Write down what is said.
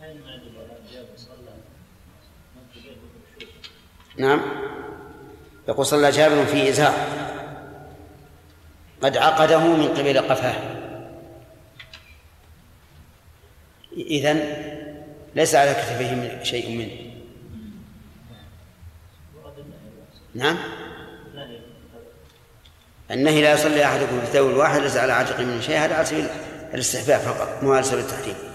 نعم. يقول صلى جابر في إزار قد عقده من قبل قفاه، إذن ليس على كتفه شيء منه. نعم. النهي لا يصلي أحدكم في الثوب الواحد ليس على عاتقه من شيء، هذا على سبيل الاستحباب فقط، مو على سبيل التحريم.